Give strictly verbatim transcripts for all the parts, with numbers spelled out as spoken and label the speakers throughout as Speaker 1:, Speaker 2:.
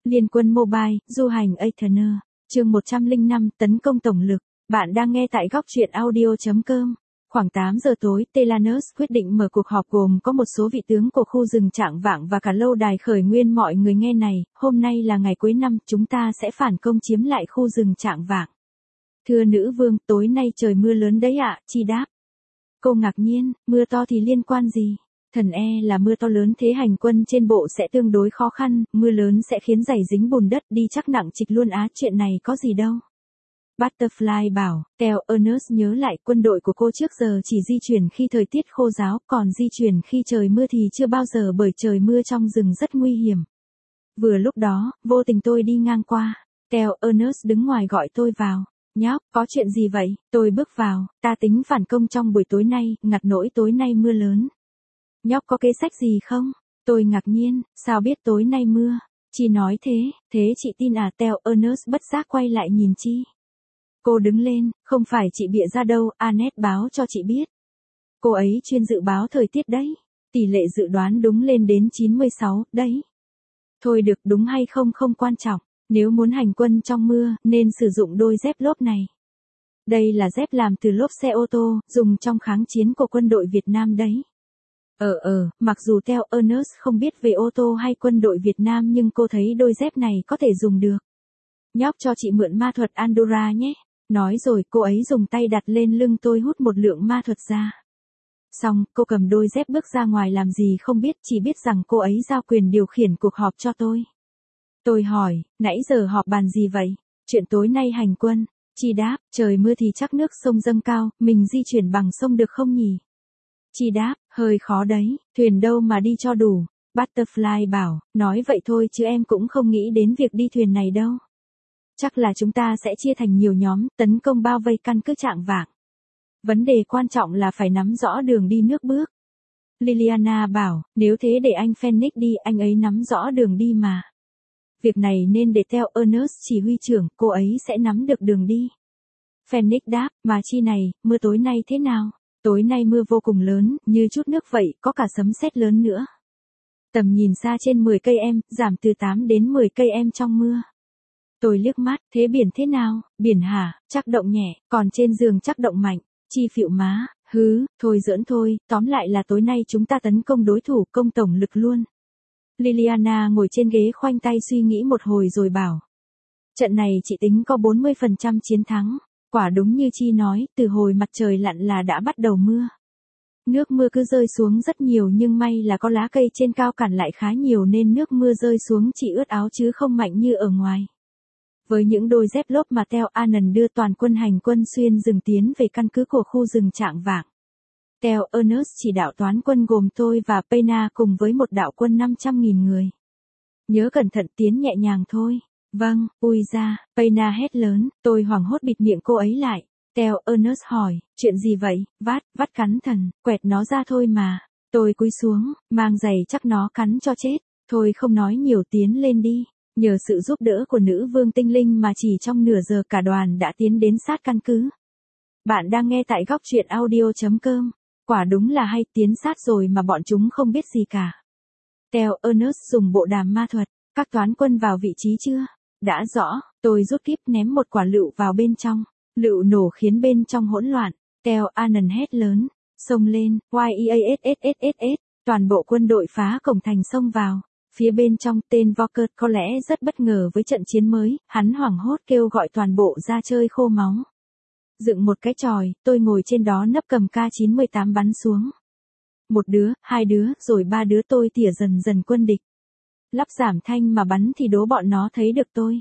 Speaker 1: Liên quân Mobile, du hành Aetherner, chương một trăm lẻ năm, tấn công tổng lực. Bạn đang nghe tại góc truyện audio chấm com. Khoảng tám giờ tối, Telanus quyết định mở cuộc họp gồm có một số vị tướng của khu rừng Trạng Vạng và cả lâu đài khởi nguyên. Mọi người nghe này, hôm nay là ngày cuối năm, chúng ta sẽ phản công chiếm lại khu rừng Trạng Vạng. Thưa nữ vương, tối nay trời mưa lớn đấy ạ, Chi đáp. Cô ngạc nhiên, mưa to thì liên quan gì? Thần e là mưa to lớn thế hành quân trên bộ sẽ tương đối khó khăn, mưa lớn sẽ khiến giày dính bùn đất đi chắc nặng trịch luôn á, chuyện này có gì đâu. Butterfly bảo, Theo Ernest nhớ lại quân đội của cô trước giờ chỉ di chuyển khi thời tiết khô ráo, còn di chuyển khi trời mưa thì chưa bao giờ, bởi trời mưa trong rừng rất nguy hiểm. Vừa lúc đó, vô tình tôi đi ngang qua, Theo Ernest đứng ngoài gọi tôi vào. Nhóc, có chuyện gì vậy? Tôi bước vào, ta tính phản công trong buổi tối nay, ngặt nỗi tối nay mưa lớn. Nhóc có kế sách gì không? Tôi ngạc nhiên, sao biết tối nay mưa? Chi nói thế, thế chị tin à? Theo Ernest bất giác quay lại nhìn Chi. Cô đứng lên, không phải chị bịa ra đâu, Annette báo cho chị biết. Cô ấy chuyên dự báo thời tiết đấy. Tỷ lệ dự đoán đúng lên đến chín mươi sáu, đấy. Thôi được, đúng hay không không quan trọng. Nếu muốn hành quân trong mưa, nên sử dụng đôi dép lốp này. Đây là dép làm từ lốp xe ô tô, dùng trong kháng chiến của quân đội Việt Nam đấy. Ờ ờ, mặc dù Theo Ernest không biết về ô tô hay quân đội Việt Nam nhưng cô thấy đôi dép này có thể dùng được. Nhóc cho chị mượn ma thuật Andorra nhé. Nói rồi cô ấy dùng tay đặt lên lưng tôi hút một lượng ma thuật ra. Xong, cô cầm đôi dép bước ra ngoài làm gì không biết, chỉ biết rằng cô ấy giao quyền điều khiển cuộc họp cho tôi. Tôi hỏi, nãy giờ họp bàn gì vậy? Chuyện tối nay hành quân. Chi đáp, trời mưa thì chắc nước sông dâng cao, mình di chuyển bằng sông được không nhỉ? Chi đáp, hơi khó đấy, thuyền đâu mà đi cho đủ. Butterfly bảo, nói vậy thôi chứ em cũng không nghĩ đến việc đi thuyền này đâu. Chắc là chúng ta sẽ chia thành nhiều nhóm, tấn công bao vây căn cứ Trạng Vạng. Vấn đề quan trọng là phải nắm rõ đường đi nước bước. Liliana bảo, nếu thế để anh Phoenix đi, anh ấy nắm rõ đường đi mà. Việc này nên để Theo Ernest chỉ huy trưởng, cô ấy sẽ nắm được đường đi. Phoenix đáp, mà Chi này, mưa tối nay thế nào? Tối nay mưa vô cùng lớn, như chút nước vậy, có cả sấm sét lớn nữa. Tầm nhìn xa trên mười cây em, giảm từ tám đến mười cây em trong mưa. Tôi liếc mắt, thế biển thế nào? Biển hả? Chắc động nhẹ, còn trên giường chắc động mạnh. Chi phịu má, hứ, thôi giỡn thôi, tóm lại là tối nay chúng ta tấn công đối thủ, công tổng lực luôn. Liliana ngồi trên ghế khoanh tay suy nghĩ một hồi rồi bảo. Trận này chị tính có bốn mươi phần trăm chiến thắng. Quả đúng như Chi nói, từ hồi mặt trời lặn là đã bắt đầu mưa. Nước mưa cứ rơi xuống rất nhiều nhưng may là có lá cây trên cao cản lại khá nhiều nên nước mưa rơi xuống chỉ ướt áo chứ không mạnh như ở ngoài. Với những đôi dép lốp mà Theo Annan đưa toàn quân hành quân xuyên rừng tiến về căn cứ của khu rừng Trạng Vạng. Theo Ernest chỉ đạo toán quân gồm tôi và Pena cùng với một đạo quân năm trăm nghìn người. Nhớ cẩn thận, tiến nhẹ nhàng thôi. Vâng, ui ra, Pena hét lớn, tôi hoảng hốt bịt miệng cô ấy lại. Theo Ernest hỏi, chuyện gì vậy? Vát, vắt cắn thần, quẹt nó ra thôi mà. Tôi cúi xuống, mang giày chắc nó cắn cho chết. Thôi không nói nhiều, tiến lên đi. Nhờ sự giúp đỡ của nữ vương tinh linh mà chỉ trong nửa giờ cả đoàn đã tiến đến sát căn cứ. Bạn đang nghe tại góc truyện audio chấm com. Quả đúng là hay, tiến sát rồi mà bọn chúng không biết gì cả. Theo Ernest dùng bộ đàm ma thuật. Các toán quân vào vị trí chưa? Đã rõ, tôi rút kíp ném một quả lựu vào bên trong. Lựu nổ khiến bên trong hỗn loạn. Theo Annan hét lớn. Xông lên, yeassss, toàn bộ quân đội phá cổng thành xông vào. Phía bên trong, tên Volker có lẽ rất bất ngờ với trận chiến mới, hắn hoảng hốt kêu gọi toàn bộ ra chơi khô máu. Dựng một cái chòi, tôi ngồi trên đó nấp cầm K chín mươi tám bắn xuống. Một đứa, hai đứa, rồi ba đứa, tôi tỉa dần dần quân địch. Lắp giảm thanh mà bắn thì đố bọn nó thấy được tôi.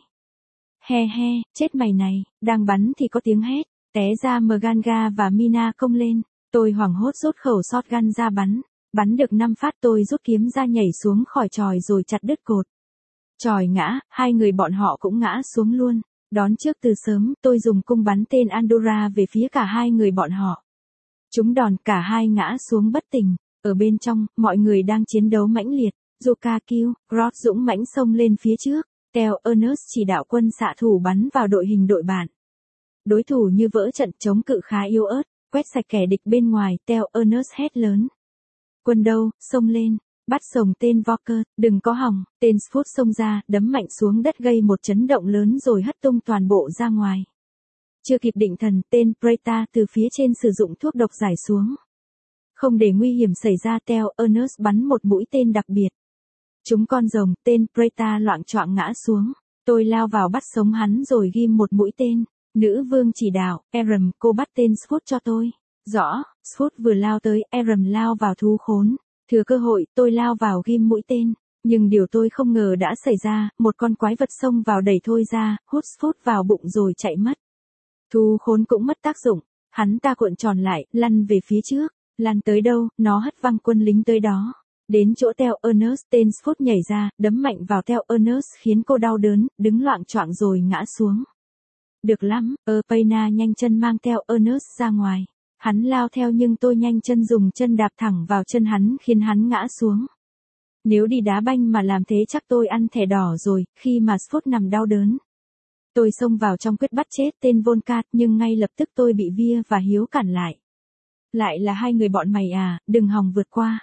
Speaker 1: He he, chết mày này, đang bắn thì có tiếng hét, té ra Mganga và Mina công lên. Tôi hoảng hốt rút khẩu shotgun ra bắn. Bắn được năm phát tôi rút kiếm ra nhảy xuống khỏi chòi rồi chặt đứt cột. Chòi ngã, hai người bọn họ cũng ngã xuống luôn. Đón trước từ sớm, tôi dùng cung bắn tên Andorra về phía cả hai người bọn họ. Chúng đòn, cả hai ngã xuống bất tỉnh. Ở bên trong, mọi người đang chiến đấu mãnh liệt. Yuka Kyu, Rod dũng mãnh xông lên phía trước. Theo Ernest chỉ đạo quân xạ thủ bắn vào đội hình đội bạn. Đối thủ như vỡ trận, chống cự khá yếu ớt, quét sạch kẻ địch bên ngoài. Theo Ernest hét lớn. Quân đâu, xông lên. Bắt sồng tên Walker, đừng có hòng, tên Sfoot xông ra, đấm mạnh xuống đất gây một chấn động lớn rồi hất tung toàn bộ ra ngoài. Chưa kịp định thần, tên Preta từ phía trên sử dụng thuốc độc giải xuống. Không để nguy hiểm xảy ra, Theo Ernest bắn một mũi tên đặc biệt. Trúng con rồng, tên Preta loạng choạng ngã xuống. Tôi lao vào bắt sống hắn rồi ghim một mũi tên. Nữ vương chỉ đạo, Aram, cô bắt tên Sfoot cho tôi. Rõ, Sfoot vừa lao tới, Aram lao vào thú khốn. Thừa cơ hội, tôi lao vào ghim mũi tên. Nhưng điều tôi không ngờ đã xảy ra, một con quái vật xông vào đẩy tôi ra, hút Sfoot vào bụng rồi chạy mất. Thú khốn cũng mất tác dụng, hắn ta cuộn tròn lại, lăn về phía trước, lăn tới đâu, nó hất văng quân lính tới đó. Đến chỗ Theo Ernest, tên Sfoot nhảy ra, đấm mạnh vào Theo Ernest khiến cô đau đớn, đứng loạng choạng rồi ngã xuống. Được lắm, Erpaina nhanh chân mang Theo Ernest ra ngoài. Hắn lao theo nhưng tôi nhanh chân dùng chân đạp thẳng vào chân hắn khiến hắn ngã xuống. Nếu đi đá banh mà làm thế chắc tôi ăn thẻ đỏ rồi, khi mà Sfoot nằm đau đớn. Tôi xông vào trong quyết bắt chết tên Volcat nhưng ngay lập tức tôi bị Via và Hiếu cản lại. Lại là hai người bọn mày à, đừng hòng vượt qua.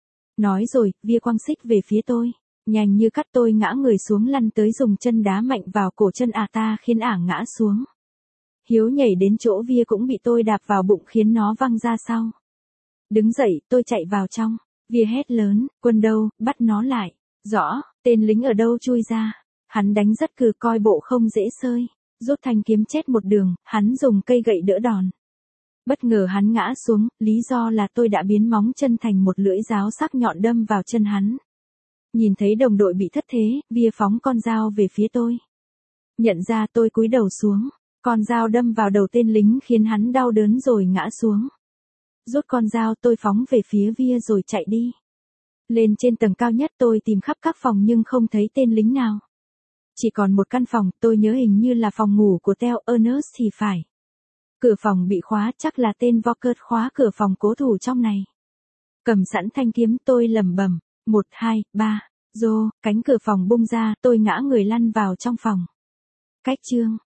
Speaker 1: Nói rồi, Via quăng xích về phía tôi. Nhanh như cắt tôi ngã người xuống lăn tới dùng chân đá mạnh vào cổ chân ả ta khiến ả ngã xuống. Hiếu nhảy đến chỗ Via cũng bị tôi đạp vào bụng khiến nó văng ra sau. Đứng dậy, tôi chạy vào trong. Via hét lớn, quân đâu, bắt nó lại. Rõ, tên lính ở đâu chui ra. Hắn đánh rất cừ coi bộ không dễ sơi. Rút thanh kiếm chết một đường, hắn dùng cây gậy đỡ đòn. Bất ngờ hắn ngã xuống, lý do là tôi đã biến móng chân thành một lưỡi giáo sắc nhọn đâm vào chân hắn. Nhìn thấy đồng đội bị thất thế, Via phóng con dao về phía tôi. Nhận ra tôi cúi đầu xuống. Con dao đâm vào đầu tên lính khiến hắn đau đớn rồi ngã xuống. Rút con dao tôi phóng về phía Via rồi chạy đi. Lên trên tầng cao nhất tôi tìm khắp các phòng nhưng không thấy tên lính nào. Chỉ còn một căn phòng, tôi nhớ hình như là phòng ngủ của Theo Ernest thì phải. Cửa phòng bị khóa, chắc là tên Walker khóa cửa phòng cố thủ trong này. Cầm sẵn thanh kiếm tôi lẩm bẩm, một, hai, ba, rô, cánh cửa phòng bung ra, tôi ngã người lăn vào trong phòng. Cách chương